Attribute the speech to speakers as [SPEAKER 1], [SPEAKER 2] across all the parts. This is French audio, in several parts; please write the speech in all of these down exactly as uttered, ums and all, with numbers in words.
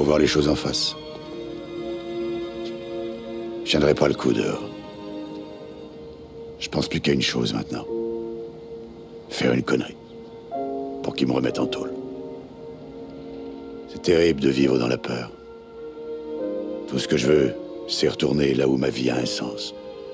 [SPEAKER 1] voir les choses en face. Je tiendrai pas le coup dehors. Je pense plus qu'à une chose maintenant. Faire une connerie. Pour qu'ils me remettent en tôle. C'est terrible de vivre dans la peur. Tout ce que je veux, c'est retourner là où ma vie a un sens.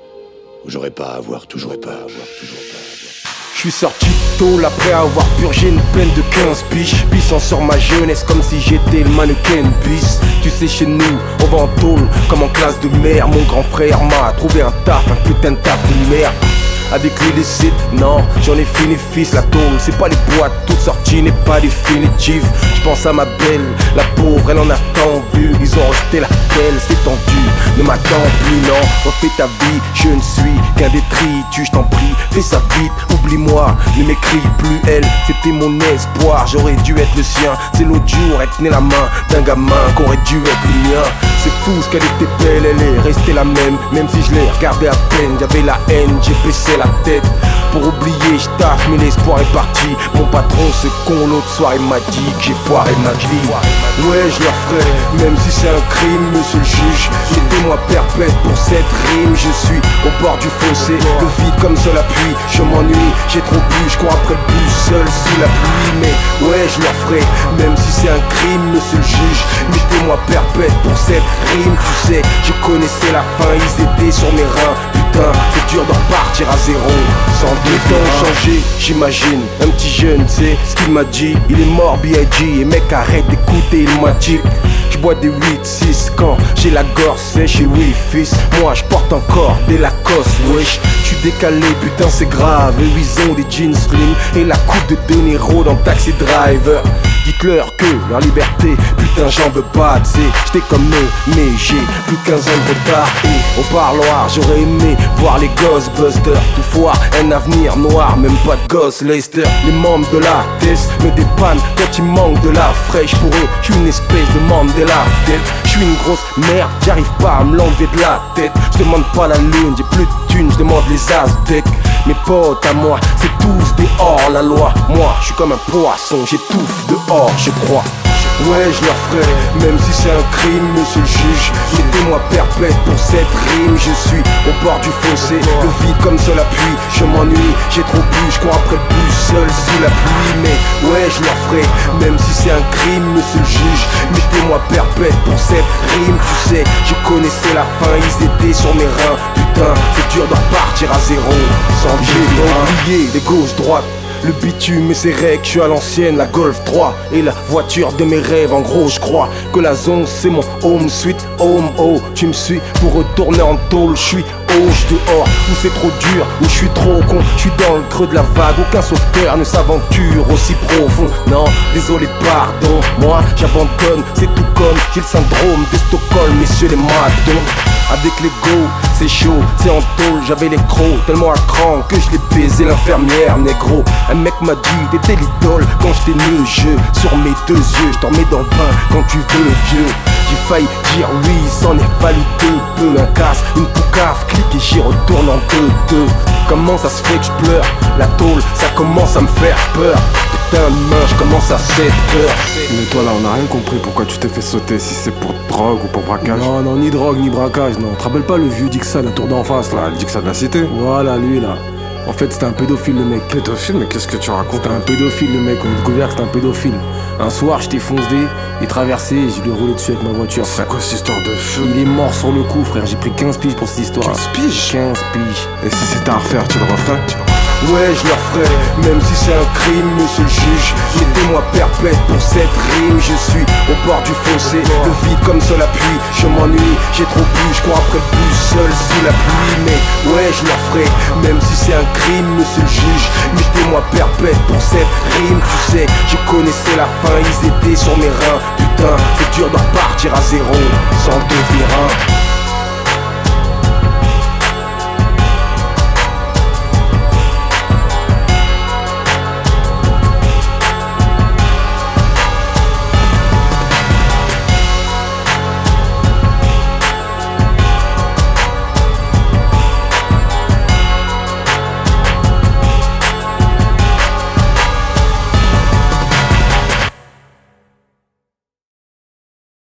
[SPEAKER 1] Où j'aurais pas à avoir, toujours pas à avoir, toujours pas à avoir.
[SPEAKER 2] Je suis sorti tôt après avoir purgé une peine de quinze piges. Pissant sur ma jeunesse comme si j'étais le mannequin bis. Tu sais chez nous, on va en tôle comme en classe de mer. Mon grand frère m'a trouvé un taf, un putain de taf de merde. Avec l'illicite, non, j'en ai fini fils. La tôle, c'est pas les boîtes, toute sortie n'est pas définitive. Je pense à ma belle, la pauvre, elle en a tant vu. Ils ont rejeté la pelle, c'est tendu, ne m'attends plus, non. Refais ta vie, je ne suis qu'un détritus, je t'en prie, fais ça vite, oublie-moi, ne m'écris plus. Elle, c'était mon espoir, j'aurais dû être le sien. C'est l'autre jour, elle tenait la main d'un gamin qu'aurait dû être le mien. C'est fou ce qu'elle était belle, elle est restée la même. Même si je l'ai regardée à peine, j'avais la haine, j'ai baissé la tête. Pour oublier, je taffe, mais l'espoir est parti. Mon patron, ce con, l'autre soir, il m'a dit que j'ai foiré ma vie. Ouais, je leur ferai, même si c'est un crime, monsieur le juge. Mettez-moi perpète pour cette rime. Je suis au bord du fossé, le vide comme seul appui. Je m'ennuie, j'ai trop bu, je cours après le bus, seul sous la pluie. Mais ouais, je leur ferai, même si c'est un crime, monsieur le juge. Mettez-moi perpète pour cette rime. Tu sais, je connaissais la fin, ils étaient sur mes reins. Putain, c'est dur de repartir à zéro. Sans deux temps changé, j'imagine. Un petit jeune, c'est ce qu'il m'a dit. Il est mort, B I G. Et mec, arrête d'écouter, il m'a dit. J'bois des huit six quand j'ai la gorge sèche. Et oui, fils, moi j'porte encore des Lacoste, wesh. J'suis décalé, putain, c'est grave. Eux, ils ont des jeans slim et la coupe de De Niro dans Taxi Driver. Dites-leur que leur liberté, putain j'en veux pas, t'sais. J'étais comme eux, mais j'ai plus de quinze ans de retard. Et au parloir, j'aurais aimé voir les Ghostbusters. Tout foire, un avenir noir, même pas de gosse Lester. Les membres de la test me dépannent quand il manque de la fraîche. Pour eux, j'suis une espèce de Mandela tête. J'suis une grosse merde, j'arrive pas à me l'enlever de la tête. J'demande pas la lune, j'ai plus de thunes, j'demande les Aztèques. Mes potes à moi, c'est tous des hors la loi. Moi, je suis comme un poisson, j'étouffe dehors, je crois. Ouais, je leur ferai, même si c'est un crime, monsieur le juge. Mettez-moi perpète pour cette rime. Je suis au bord du fossé, le vide comme seul appui. Je m'ennuie, j'ai trop bu, je cours après le bus, seul sous la pluie. Mais ouais, je leur ferai, même si c'est un crime, monsieur le juge. Mettez-moi perpète pour cette rime. Tu sais, je connaissais la fin, ils étaient sur mes reins. Putain, c'est dur de repartir à zéro. Sans Dieu, oublier les gauches-droites. Le bitume et ses règles, je suis à l'ancienne, la Golf trois et la voiture de mes rêves. En gros, je crois que la zone c'est mon home sweet home. Oh, tu me suis pour retourner en tôle. Je suis hoche dehors, où c'est trop dur, où je suis trop con. Je suis dans le creux de la vague, aucun sauveteur ne s'aventure aussi profond. Non, désolé, pardon, moi j'abandonne, c'est tout comme j'ai le syndrome de Stockholm, messieurs les matons. Avec les go, c'est chaud, c'est en tôle, j'avais les crocs tellement à cran que je l'ai baisé l'infirmière, négro. Un mec m'a dit, t'étais l'idole quand j'étais né, je sur mes deux yeux, je t'en mets dans le bain quand tu veux le vieux. J'ai failli dire oui, s'en est fallu deux peu, un casse, une poucave, clique et j'y retourne en deux, deux. Comment ça se fait que je pleure? La tôle, ça commence à me faire peur. Putain de main, je commence à sept heures.
[SPEAKER 3] Mais toi là, on a rien compris pourquoi tu t'es fait sauter, si c'est pour drogue ou pour braquage.
[SPEAKER 4] Non, non, ni drogue, ni braquage, non. Tu te rappelles pas le vieux Dixon, la tour d'en face là?
[SPEAKER 3] Ah, le Dixon de la cité.
[SPEAKER 4] Voilà, lui là. En fait, c'était un pédophile le mec.
[SPEAKER 3] Pédophile? Mais qu'est-ce que tu racontes?
[SPEAKER 4] C'était un pédophile le mec, on a découvert que c'était un pédophile. Un soir, j'étais foncé, il traversait et je lui ai roulé dessus avec ma voiture.
[SPEAKER 3] C'est quoi cette histoire de feu?
[SPEAKER 4] Il est mort sur le coup, frère. J'ai pris quinze piges pour cette histoire.
[SPEAKER 3] quinze piges?
[SPEAKER 4] quinze piges.
[SPEAKER 3] Et si c'était à refaire, tu le referais?
[SPEAKER 2] Ouais, je leur ferai, même si c'est un crime, monsieur le juge. Mettez-moi perpète pour cette rime. Je suis au bord du fossé, le vide comme seul appui. Je m'ennuie, j'ai trop bu, je cours après le bus, seul sous la pluie. Mais ouais, je leur ferai, même si c'est un crime, monsieur le juge. Mettez-moi perpète pour cette rime. Tu sais, je connaissais la fin, ils étaient sur mes reins. Putain, c'est dur de repartir à zéro, sans devenir un.